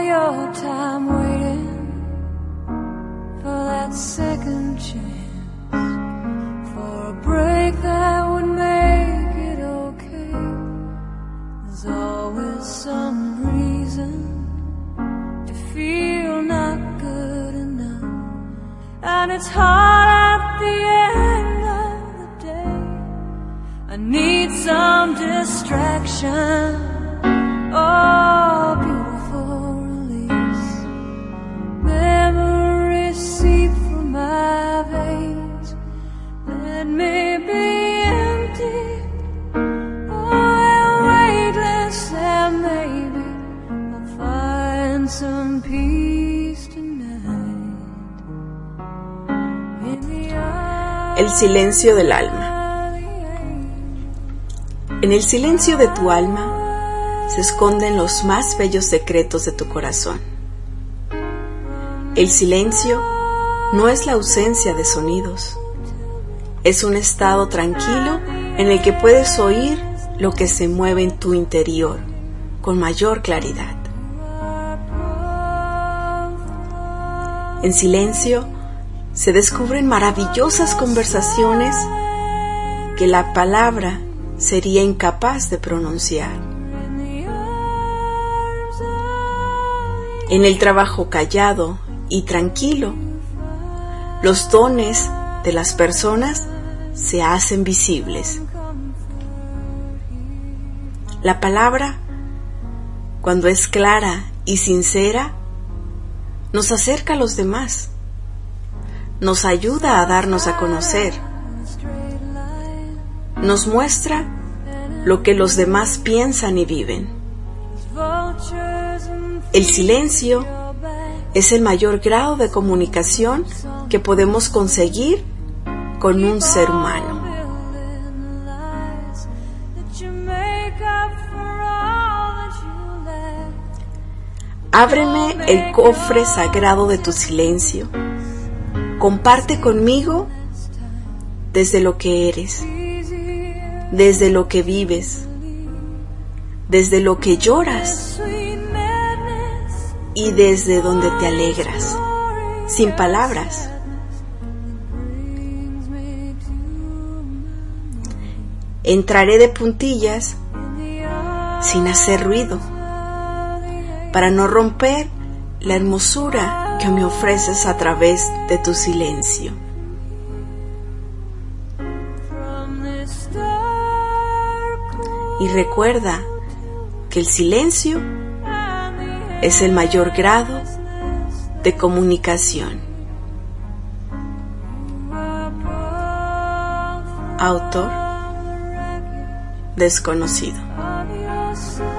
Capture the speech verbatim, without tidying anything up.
your time waiting for that second chance, for a break that would make it okay. There's always some reason to feel not good enough, and it's hard at the end of the day. I need some distraction, oh, beautiful release. Memories seep from my veins. Let me be empty, oh, weightless, and maybe I'll find some peace tonight. In the eye, el silencio del alma. En el silencio de tu alma se esconden los más bellos secretos de tu corazón. El silencio no es la ausencia de sonidos. Es un estado tranquilo en el que puedes oír lo que se mueve en tu interior con mayor claridad. En silencio se descubren maravillosas conversaciones que la palabra sería incapaz de pronunciar. En el trabajo callado y tranquilo, los dones de las personas se hacen visibles. La palabra, cuando es clara y sincera, nos acerca a los demás, nos ayuda a darnos a conocer, nos muestra lo que los demás piensan y viven. El silencio es el mayor grado de comunicación que podemos conseguir con un ser humano. Ábreme el cofre sagrado de tu silencio. Comparte conmigo desde lo que eres, desde lo que vives, desde lo que lloras y desde donde te alegras, sin palabras. Entraré de puntillas sin hacer ruido, para no romper la hermosura que me ofreces a través de tu silencio. Y recuerda que el silencio es el mayor grado de comunicación. Autor desconocido.